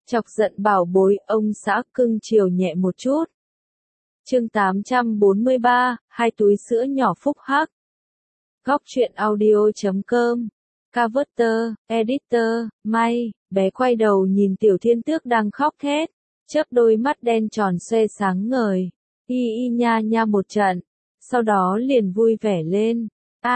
Chọc giận bảo bối, ông xã cưng chiều nhẹ một chút. Chương 843, hai túi sữa nhỏ phúc hắc. Góc truyện audio.com. Cover, editor, May, bé quay đầu nhìn Tiểu Thiên Tước đang khóc thét, chớp đôi mắt đen tròn xoe sáng ngời, y nha nha một trận, sau đó liền vui vẻ lên,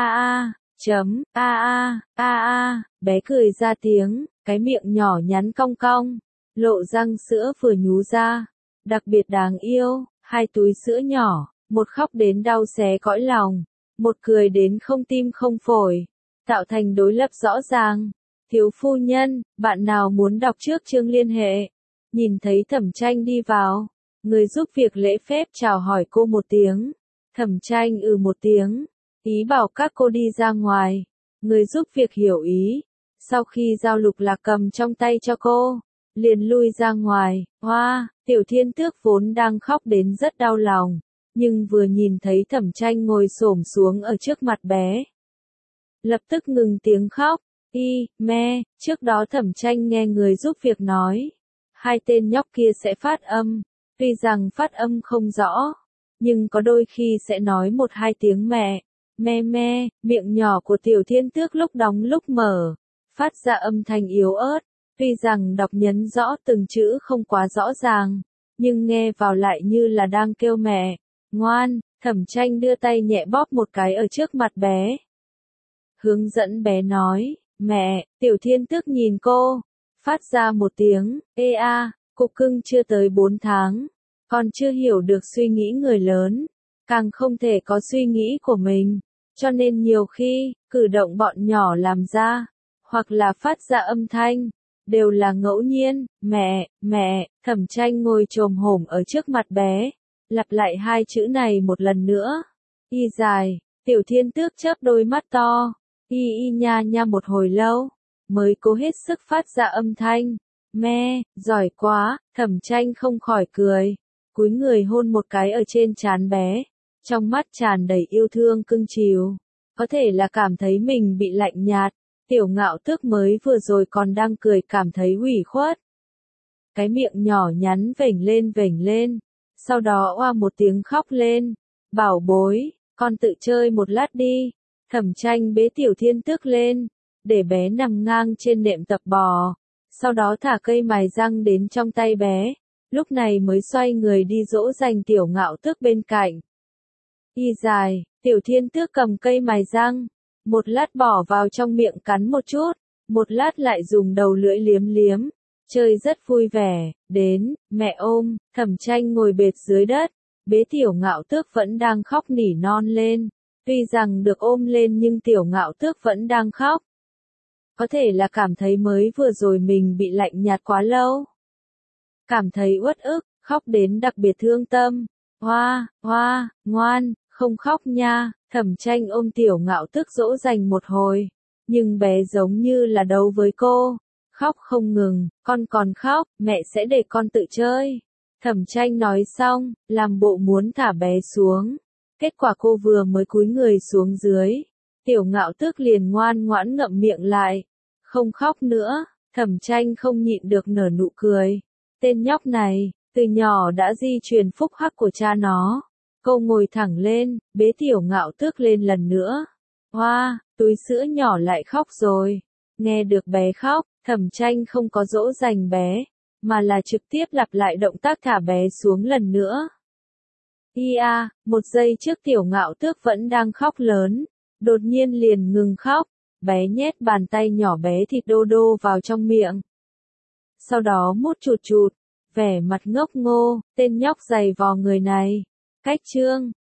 bé cười ra tiếng, cái miệng nhỏ nhắn cong cong, lộ răng sữa vừa nhú ra, đặc biệt đáng yêu, hai túi sữa nhỏ, một khóc đến đau xé cõi lòng, một cười đến không tim không phổi, tạo thành đối lập rõ ràng. Thiếu phu nhân, bạn nào muốn đọc trước chương liên hệ? Nhìn thấy Thẩm Tranh đi vào, người giúp việc lễ phép chào hỏi cô một tiếng. Thẩm Tranh một tiếng, ý bảo các cô đi ra ngoài. Người giúp việc hiểu ý, sau khi giao Lục Lạc cầm trong tay cho cô, liền lui ra ngoài. Hoa, Tiểu Thiên Tước vốn đang khóc đến rất đau lòng, nhưng vừa nhìn thấy Thẩm Tranh ngồi xổm xuống ở trước mặt bé, lập tức ngừng tiếng khóc. Trước đó Thẩm Tranh nghe người giúp việc nói, hai tên nhóc kia sẽ phát âm, tuy rằng phát âm không rõ, nhưng có đôi khi sẽ nói một hai tiếng mẹ, miệng nhỏ của Tiểu Thiên Tước lúc đóng lúc mở, phát ra âm thanh yếu ớt, tuy rằng đọc nhấn rõ từng chữ không quá rõ ràng, nhưng nghe vào lại như là đang kêu mẹ. Ngoan, Thẩm Tranh đưa tay nhẹ bóp một cái ở trước mặt bé, hướng dẫn bé nói, mẹ. Tiểu Thiên Tước nhìn cô, phát ra một tiếng, cục cưng chưa tới 4 tháng, còn chưa hiểu được suy nghĩ người lớn, càng không thể có suy nghĩ của mình, cho nên nhiều khi, cử động bọn nhỏ làm ra, hoặc là phát ra âm thanh, đều là ngẫu nhiên. Mẹ, Thẩm Tranh ngồi chồm hổm ở trước mặt bé, lặp lại hai chữ này một lần nữa. Dài, Tiểu Thiên Tước chớp đôi mắt to, nha nha một hồi lâu, mới cố hết sức phát ra âm thanh. Giỏi quá. Thẩm Tranh không khỏi cười, cúi người hôn một cái ở trên trán bé, trong mắt tràn đầy yêu thương cưng chiều. Có thể là cảm thấy mình bị lạnh nhạt, Tiểu Ngạo Tước mới vừa rồi còn đang cười cảm thấy ủy khuất. Cái miệng nhỏ nhắn vểnh lên, sau đó oa một tiếng khóc lên. Bảo bối, con tự chơi một lát đi. Thẩm Tranh bế Tiểu Thiên Tước lên, để bé nằm ngang trên nệm tập bò, sau đó thả cây mài răng đến trong tay bé, lúc này mới xoay người đi dỗ dành Tiểu Ngạo Tước bên cạnh. Dài, Tiểu Thiên Tước cầm cây mài răng, một lát bỏ vào trong miệng cắn một chút, một lát lại dùng đầu lưỡi liếm, chơi rất vui vẻ. Đến, mẹ ôm. Thẩm Tranh ngồi bệt dưới đất, bế Tiểu Ngạo Tước vẫn đang khóc nỉ non lên. Tuy rằng được ôm lên nhưng Tiểu Ngạo Tước vẫn đang khóc. Có thể là cảm thấy mới vừa rồi mình bị lạnh nhạt quá lâu, cảm thấy uất ức, khóc đến đặc biệt thương tâm. Ngoan, không khóc nha. Thẩm Tranh ôm Tiểu Ngạo Tước dỗ dành một hồi, nhưng bé giống như là đấu với cô, khóc không ngừng. Con còn khóc, mẹ sẽ để con tự chơi. Thẩm Tranh nói xong, làm bộ muốn thả bé xuống. Kết quả cô vừa mới cúi người xuống dưới, Tiểu Ngạo Tước liền ngoan ngoãn ngậm miệng lại, không khóc nữa. Thẩm Tranh không nhịn được nở nụ cười. Tên nhóc này, từ nhỏ đã di truyền phúc hắc của cha nó. Cô ngồi thẳng lên, bế Tiểu Ngạo Tước lên lần nữa. Túi sữa nhỏ lại khóc rồi. Nghe được bé khóc, Thẩm Tranh không có dỗ dành bé, mà là trực tiếp lặp lại động tác thả bé xuống lần nữa. Một giây trước Tiểu Ngạo Tước vẫn đang khóc lớn, đột nhiên liền ngừng khóc, bé nhét bàn tay nhỏ bé thịt đô đô vào trong miệng. Sau đó mút chụt, vẻ mặt ngốc ngô, tên nhóc giày vò người này. Cách chương